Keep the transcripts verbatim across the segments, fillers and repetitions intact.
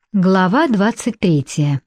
Глава двадцать третья.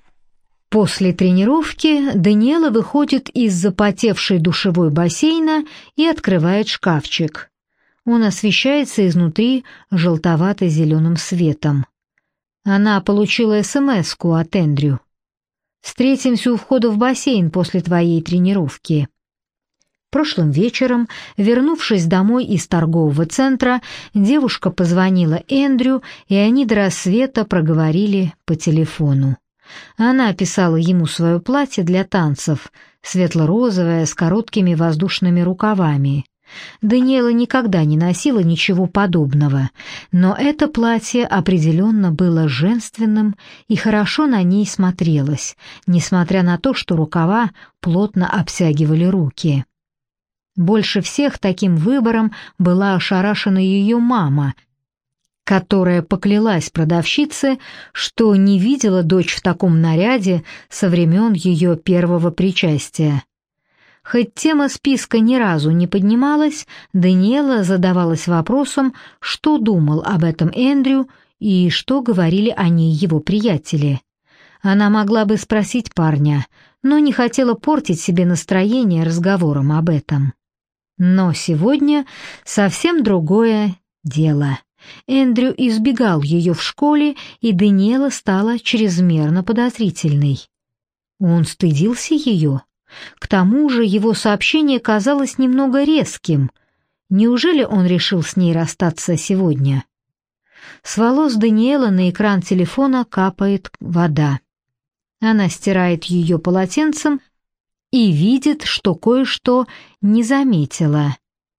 После тренировки Даниэла выходит из запотевшей душевой бассейна и открывает шкафчик. Он освещается изнутри желтовато-зеленым светом. Она получила эс-эм-эску от Эндрю. «Встретимся у входа в бассейн после твоей тренировки». Прошлым вечером, вернувшись домой из торгового центра, девушка позвонила Эндрю, и они до рассвета проговорили по телефону. Она описала ему свое платье для танцев, светло-розовое, с короткими воздушными рукавами. Даниэла никогда не носила ничего подобного, но это платье определенно было женственным и хорошо на ней смотрелось, несмотря на то, что рукава плотно обтягивали руки. Больше всех таким выбором была ошарашена ее мама, которая поклялась продавщице, что не видела дочь в таком наряде со времен ее первого причастия. Хоть тема списка ни разу не поднималась, Даниэла задавалась вопросом, что думал об этом Эндрю и что говорили о ней его приятели. Она могла бы спросить парня, но не хотела портить себе настроение разговором об этом. Но сегодня совсем другое дело. Эндрю избегал ее в школе, и Даниэла стала чрезмерно подозрительной. Он стыдился ее. К тому же его сообщение казалось немного резким. Неужели он решил с ней расстаться сегодня? С волос Даниэлы на экран телефона капает вода. Она стирает ее полотенцем и видит, что кое-что не заметила.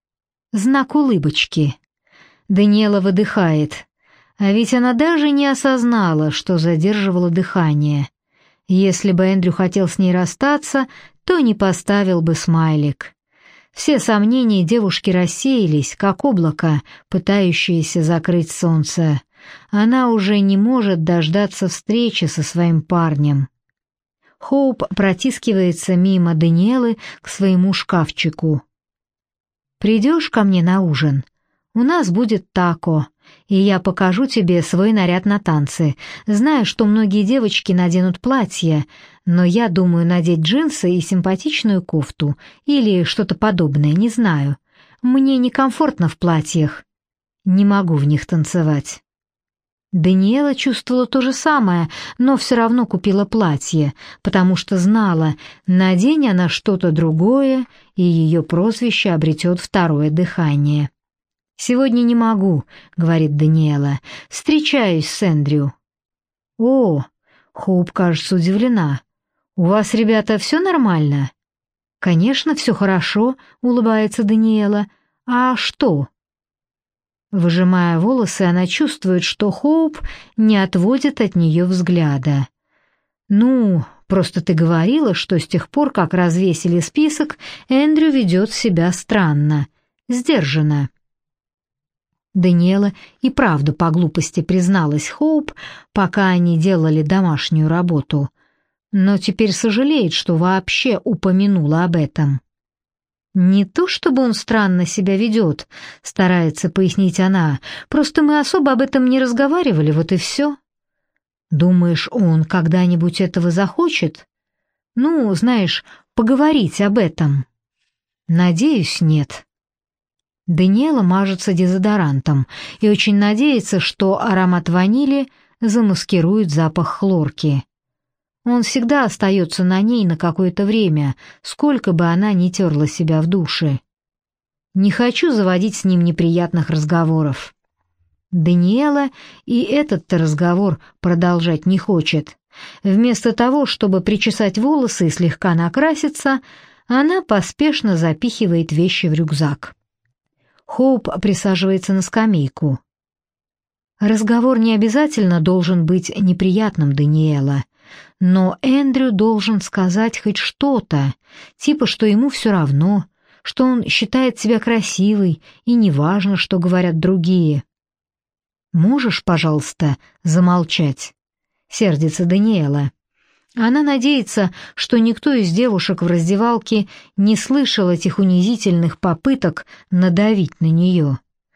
Знак улыбочки. Даниэла выдыхает, а ведь она даже не осознала, что задерживала дыхание. Если бы Эндрю хотел с ней расстаться, то не поставил бы смайлик. Все сомнения девушки рассеялись, как облако, пытающееся закрыть солнце. Она уже не может дождаться встречи со своим парнем. Хоуп протискивается мимо Даниэлы к своему шкафчику. «Придешь ко мне на ужин? У нас будет тако, и я покажу тебе свой наряд на танцы. Знаю, что многие девочки наденут платье, но я думаю надеть джинсы и симпатичную кофту, или что-то подобное, не знаю. Мне некомфортно в платьях. Не могу в них танцевать». Даниэла чувствовала то же самое, но все равно купила платье, потому что знала, надень она что-то другое, и ее прозвище обретет второе дыхание. «Сегодня не могу», — говорит Даниэла, — «встречаюсь с Эндрю». «О», — Хоуп, кажется, удивлена, — «у вас, ребята, все нормально?» «Конечно, все хорошо», — улыбается Даниэла. «А что?» Выжимая волосы, она чувствует, что Хоуп не отводит от нее взгляда. «Ну, просто ты говорила, что с тех пор, как развесили список, Эндрю ведет себя странно, сдержанно». Даниэла и правда по глупости призналась Хоуп, пока они делали домашнюю работу, но теперь сожалеет, что вообще упомянула об этом. «Не то чтобы он странно себя ведет», — старается пояснить она, «просто мы особо об этом не разговаривали, вот и все». «Думаешь, он когда-нибудь этого захочет? Ну, знаешь, поговорить об этом?» «Надеюсь, нет». Даниэла мажется дезодорантом и очень надеется, что аромат ванили замаскирует запах хлорки. Он всегда остается на ней на какое-то время, сколько бы она ни терла себя в душе. Не хочу заводить с ним неприятных разговоров. Даниэла и этот-то разговор продолжать не хочет. Вместо того, чтобы причесать волосы и слегка накраситься, она поспешно запихивает вещи в рюкзак. Хоуп присаживается на скамейку. Разговор не обязательно должен быть неприятным, Даниэла. Но Эндрю должен сказать хоть что-то, типа, что ему все равно, что он считает себя красивой, и неважно, что говорят другие. «Можешь, пожалуйста, замолчать?» — сердится Даниэла. Она надеется, что никто из девушек в раздевалке не слышал этих унизительных попыток надавить на нее.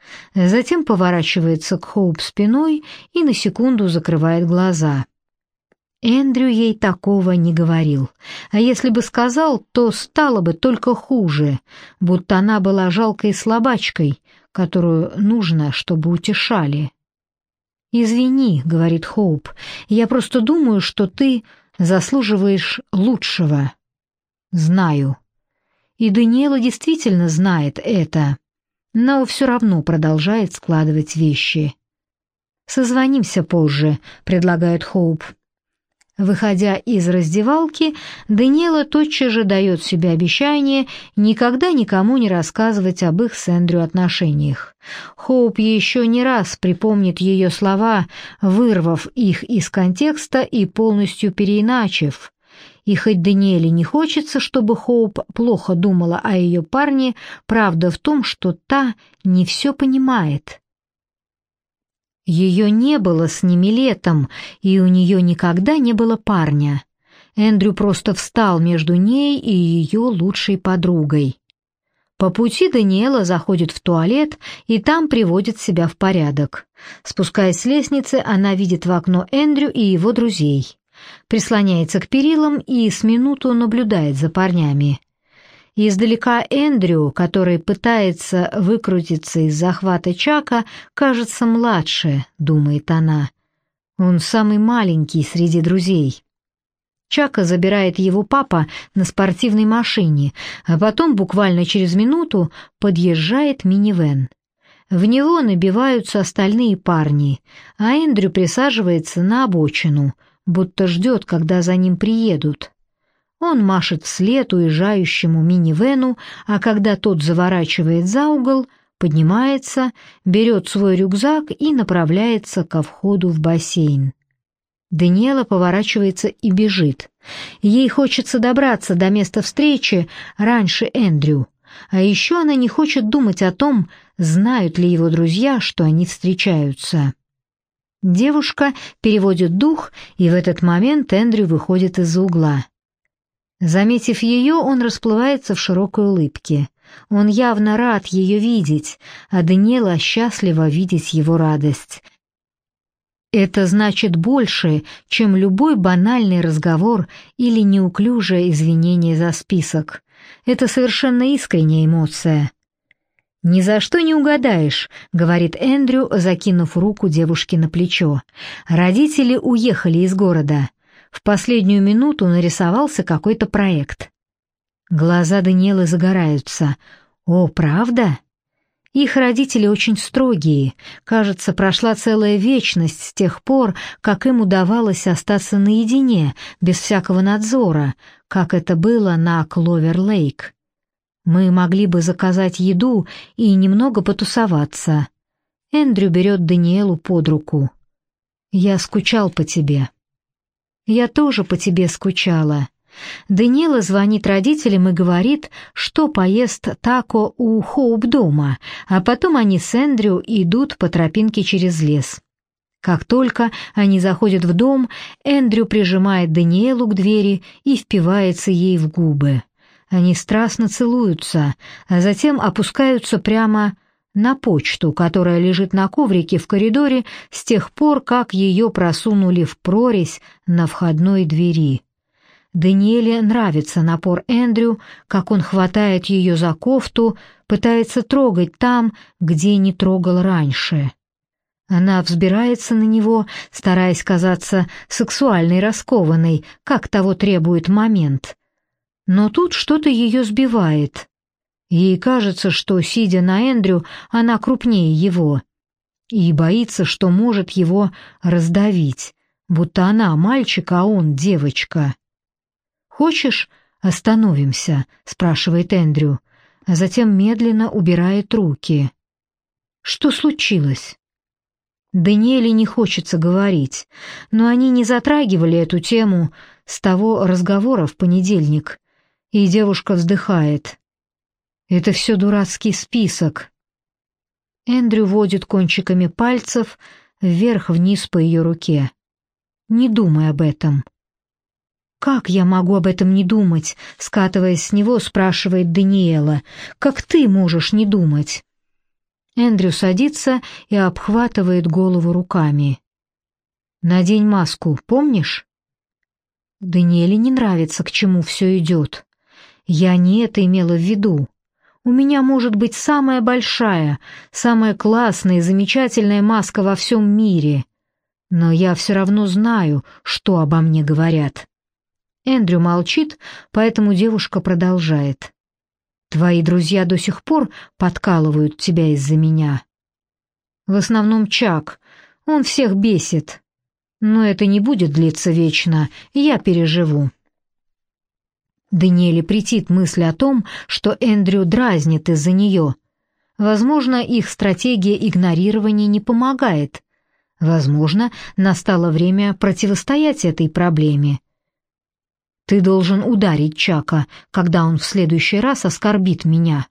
Затем поворачивается к Хоуп спиной и на секунду закрывает глаза. Эндрю ей такого не говорил, а если бы сказал, то стало бы только хуже, будто она была жалкой слабачкой, которую нужно, чтобы утешали. «Извини», — говорит Хоуп, — «я просто думаю, что ты заслуживаешь лучшего». «Знаю». И Даниэла действительно знает это, но все равно продолжает складывать вещи. «Созвонимся позже», — предлагает Хоуп. Выходя из раздевалки, Даниэла тотчас же дает себе обещание никогда никому не рассказывать об их с Эндрю отношениях. Хоуп еще не раз припомнит ее слова, вырвав их из контекста и полностью переиначив. И хоть Даниэле не хочется, чтобы Хоуп плохо думала о ее парне, правда в том, что та не все понимает. Ее не было с ними летом, и у нее никогда не было парня. Эндрю просто встал между ней и ее лучшей подругой. По пути Даниэла заходит в туалет и там приводит себя в порядок. Спускаясь с лестницы, она видит в окно Эндрю и его друзей. Прислоняется к перилам и с минуту наблюдает за парнями. Издалека Эндрю, который пытается выкрутиться из захвата Чака, кажется младше, думает она. Он самый маленький среди друзей. Чака забирает его папа на спортивной машине, а потом буквально через минуту подъезжает минивэн. В него набиваются остальные парни, а Эндрю присаживается на обочину, будто ждет, когда за ним приедут. Он машет вслед уезжающему минивэну, а когда тот заворачивает за угол, поднимается, берет свой рюкзак и направляется ко входу в бассейн. Даниэла поворачивается и бежит. Ей хочется добраться до места встречи раньше Эндрю, а еще она не хочет думать о том, знают ли его друзья, что они встречаются. Девушка переводит дух, и в этот момент Эндрю выходит из-за угла. Заметив ее, он расплывается в широкой улыбке. Он явно рад ее видеть, а Даниэла счастлива видеть его радость. Это значит больше, чем любой банальный разговор или неуклюжее извинение за список. Это совершенно искренняя эмоция. «Ни за что не угадаешь», — говорит Эндрю, закинув руку девушке на плечо. «Родители уехали из города. В последнюю минуту нарисовался какой-то проект». Глаза Даниэлы загораются. «О, правда?» Их родители очень строгие. Кажется, прошла целая вечность с тех пор, как им удавалось остаться наедине, без всякого надзора, как это было на Кловер-Лейк. Мы могли бы заказать еду и немного потусоваться. Эндрю берет Даниэлу под руку. «Я скучал по тебе». «Я тоже по тебе скучала». Даниэла звонит родителям и говорит, что поест тако у Хоуп дома, а потом они с Эндрю идут по тропинке через лес. Как только они заходят в дом, Эндрю прижимает Даниэлу к двери и впивается ей в губы. Они страстно целуются, а затем опускаются прямо на почту, которая лежит на коврике в коридоре с тех пор, как ее просунули в прорезь на входной двери. Даниэле нравится напор Эндрю, как он хватает ее за кофту, пытается трогать там, где не трогал раньше. Она взбирается на него, стараясь казаться сексуальной и раскованной, как того требует момент. Но тут что-то ее сбивает. Ей кажется, что, сидя на Эндрю, она крупнее его, и боится, что может его раздавить, будто она мальчик, а он девочка. «Хочешь, остановимся?» — спрашивает Эндрю, а затем медленно убирает руки. «Что случилось?» Даниэле не хочется говорить, но они не затрагивали эту тему с того разговора в понедельник, и девушка вздыхает. «Это все дурацкий список». Эндрю водит кончиками пальцев вверх-вниз по ее руке. «Не думай об этом». «Как я могу об этом не думать?» — скатываясь с него, спрашивает Даниэла. «Как ты можешь не думать?» Эндрю садится и обхватывает голову руками. «Надень маску, помнишь?» Даниэле не нравится, к чему все идет. «Я не это имела в виду. У меня может быть самая большая, самая классная и замечательная маска во всем мире. Но я все равно знаю, что обо мне говорят». Эндрю молчит, поэтому девушка продолжает. «Твои друзья до сих пор подкалывают тебя из-за меня?» «В основном Чак. Он всех бесит. Но это не будет длиться вечно, я переживу». Даниэле претит мысль о том, что Эндрю дразнит из-за нее. Возможно, их стратегия игнорирования не помогает. Возможно, настало время противостоять этой проблеме. «Ты должен ударить Чака, когда он в следующий раз оскорбит меня».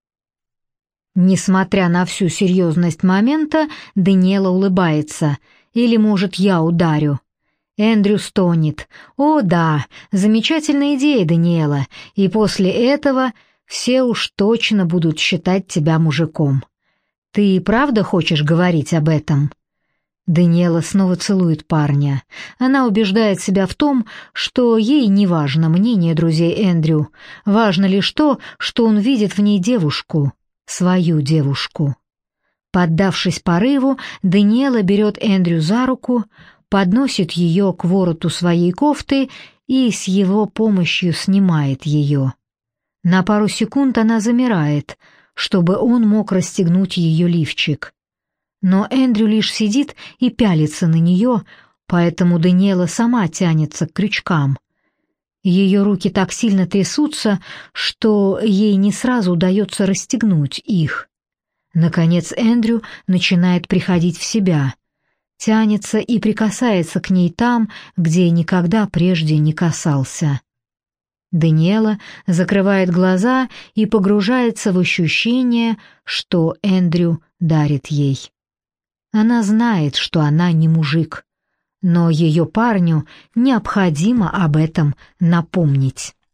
Несмотря на всю серьезность момента, Даниэла улыбается. «Или, может, я ударю?» Эндрю стонет. «О, да, замечательная идея, Даниэла, и после этого все уж точно будут считать тебя мужиком. Ты и правда хочешь говорить об этом?» Даниэла снова целует парня. Она убеждает себя в том, что ей не важно мнение друзей Эндрю, важно лишь то, что он видит в ней девушку, свою девушку. Поддавшись порыву, Даниэла берет Эндрю за руку, подносит ее к вороту своей кофты и с его помощью снимает ее. На пару секунд она замирает, чтобы он мог расстегнуть ее лифчик. Но Эндрю лишь сидит и пялится на нее, поэтому Даниэла сама тянется к крючкам. Ее руки так сильно трясутся, что ей не сразу удается расстегнуть их. Наконец Эндрю начинает приходить в себя, тянется и прикасается к ней там, где никогда прежде не касался. Даниэла закрывает глаза и погружается в ощущение, что Эндрю дарит ей. Она знает, что она не мужик, но ее парню необходимо об этом напомнить.